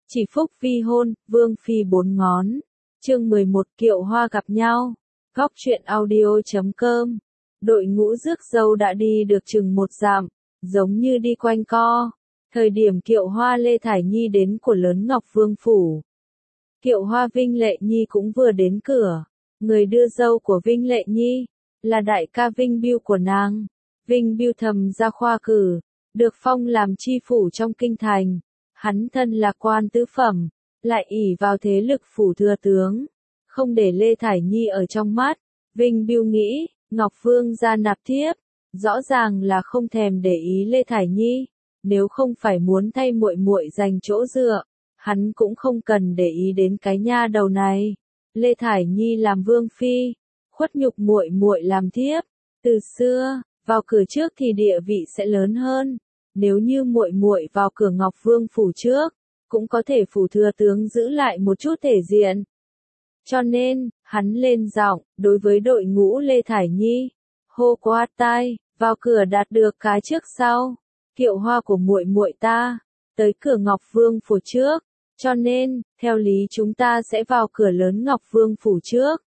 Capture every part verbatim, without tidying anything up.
Chỉ phúc vi hôn, vương phi bốn ngón. Chương mười một Kiệu Hoa gặp nhau. Góc truyện audio chấm com. Đội ngũ rước dâu đã đi được chừng một dặm, giống như đi quanh co. Thời điểm Kiệu Hoa Lê Thải Nhi đến của Lớn Ngọc Vương phủ. Kiệu Hoa Vinh Lệ Nhi cũng vừa đến cửa. Người đưa dâu của Vinh Lệ Nhi là đại ca Vinh Biêu của nàng. Vinh Biêu thầm ra khoa cử, được phong làm tri phủ trong kinh thành. Hắn thân là quan tứ phẩm, lại ỷ vào thế lực phủ thừa tướng, không để Lê Thải Nhi ở trong mắt. Vinh Biêu nghĩ, Ngọc Vương ra nạp thiếp, rõ ràng là không thèm để ý Lê Thải Nhi, nếu không phải muốn thay muội muội giành chỗ dựa, hắn cũng không cần để ý đến cái nha đầu này. Lê Thải Nhi làm vương phi, khuất nhục muội muội làm thiếp, từ xưa, vào cửa trước thì địa vị sẽ lớn hơn. Nếu như muội muội vào cửa Ngọc Vương phủ trước, cũng có thể phủ thừa tướng giữ lại một chút thể diện. Cho nên, hắn lên giọng, đối với đội ngũ Lê Thải Nhi, hô qua tai, vào cửa đạt được cái trước sau, kiệu hoa của muội muội ta, tới cửa Ngọc Vương phủ trước, cho nên, theo lý chúng ta sẽ vào cửa lớn Ngọc Vương phủ trước.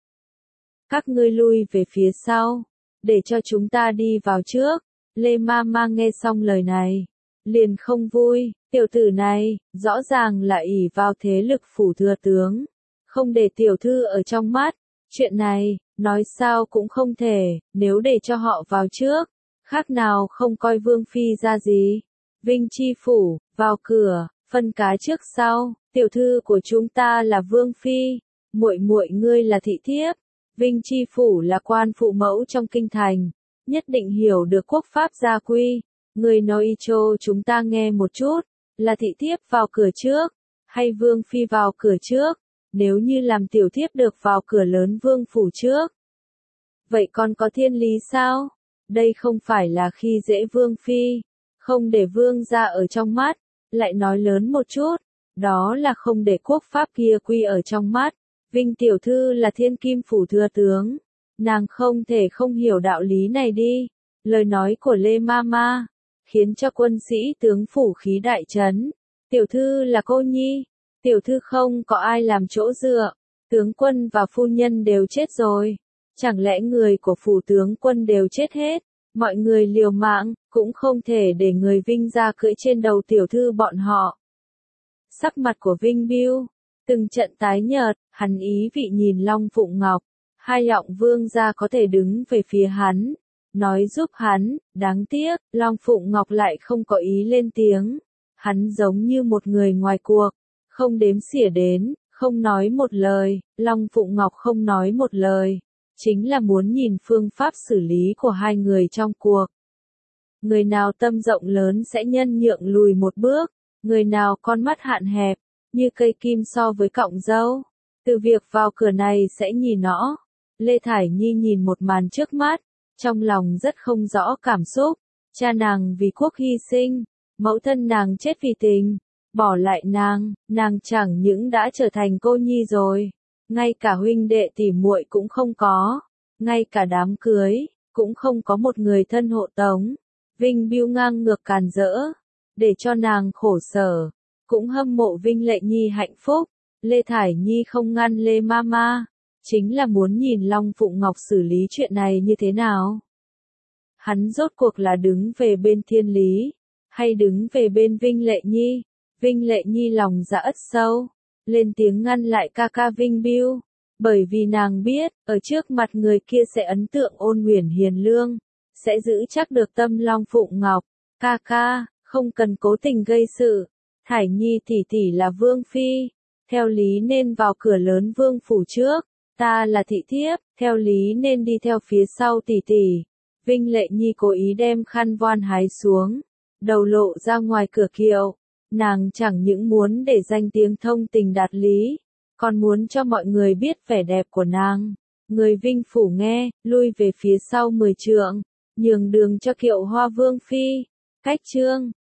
Các ngươi lui về phía sau, để cho chúng ta đi vào trước. Lê Ma Ma nghe xong lời này, liền không vui, tiểu tử này, rõ ràng là ỷ vào thế lực phủ thừa tướng, không để tiểu thư ở trong mắt, chuyện này, nói sao cũng không thể, nếu để cho họ vào trước, khác nào không coi vương phi ra gì. Vinh chi phủ, vào cửa, phân cá trước sau, tiểu thư của chúng ta là vương phi, muội muội ngươi là thị thiếp. Vinh chi phủ là quan phụ mẫu trong kinh thành, nhất định hiểu được quốc pháp gia quy. Người nói cho chúng ta nghe một chút, là thị thiếp vào cửa trước, hay vương phi vào cửa trước, nếu như làm tiểu thiếp được vào cửa lớn vương phủ trước. Vậy còn có thiên lý sao? Đây không phải là khi dễ vương phi, không để vương gia ở trong mắt, lại nói lớn một chút, đó là không để quốc pháp kia quy ở trong mắt. Vinh tiểu thư là thiên kim phủ thừa tướng, nàng không thể không hiểu đạo lý này đi. Lời nói của Lê Ma Ma khiến cho quân sĩ tướng phủ khí đại chấn. Tiểu thư là cô nhi, tiểu thư không có ai làm chỗ dựa, tướng quân và phu nhân đều chết rồi, chẳng lẽ người của phủ tướng quân đều chết hết, mọi người liều mạng, cũng không thể để người Vinh gia cưỡi trên đầu tiểu thư bọn họ. Sắc mặt của Vinh Biêu từng trận tái nhợt, hắn ý vị nhìn Long Phụng Ngọc, hai giọng vương gia có thể đứng về phía hắn, nói giúp hắn, đáng tiếc, Long Phụng Ngọc lại không có ý lên tiếng. Hắn giống như một người ngoài cuộc, không đếm xỉa đến, không nói một lời. Long Phụng Ngọc không nói một lời, chính là muốn nhìn phương pháp xử lý của hai người trong cuộc. Người nào tâm rộng lớn sẽ nhân nhượng lùi một bước, người nào con mắt hạn hẹp, như cây kim so với cọng dâu, từ việc vào cửa này sẽ nhìn rõ. Lê Thải Nhi nhìn một màn trước mắt, trong lòng rất không rõ cảm xúc. Cha nàng vì quốc hy sinh, mẫu thân nàng chết vì tình, bỏ lại nàng, nàng chẳng những đã trở thành cô nhi rồi, ngay cả huynh đệ tỉ muội cũng không có, ngay cả đám cưới, cũng không có một người thân hộ tống. Vinh Biêu ngang ngược càn rỡ, để cho nàng khổ sở, cũng hâm mộ Vinh Lệ Nhi hạnh phúc. Lê Thải Nhi không ngăn Lê Ma Ma, chính là muốn nhìn Long Phụng Ngọc xử lý chuyện này như thế nào. Hắn rốt cuộc là đứng về bên thiên lý, hay đứng về bên Vinh Lệ Nhi. Vinh Lệ Nhi lòng dạ ất sâu, lên tiếng ngăn lại ca ca Vinh Biêu, bởi vì nàng biết, ở trước mặt người kia sẽ ấn tượng ôn huyền hiền lương, sẽ giữ chắc được tâm Long Phụng Ngọc. Ca ca, không cần cố tình gây sự, Thải Nhi tỷ tỷ là vương phi, theo lý nên vào cửa lớn vương phủ trước, ta là thị thiếp, theo lý nên đi theo phía sau tỷ tỷ. Vinh Lệ Nhi cố ý đem khăn voan hái xuống, đầu lộ ra ngoài cửa kiệu, nàng chẳng những muốn để danh tiếng thông tình đạt lý, còn muốn cho mọi người biết vẻ đẹp của nàng. Người Vinh phủ nghe, lui về phía sau mười trượng, nhường đường cho Kiệu Hoa vương phi. Cách chương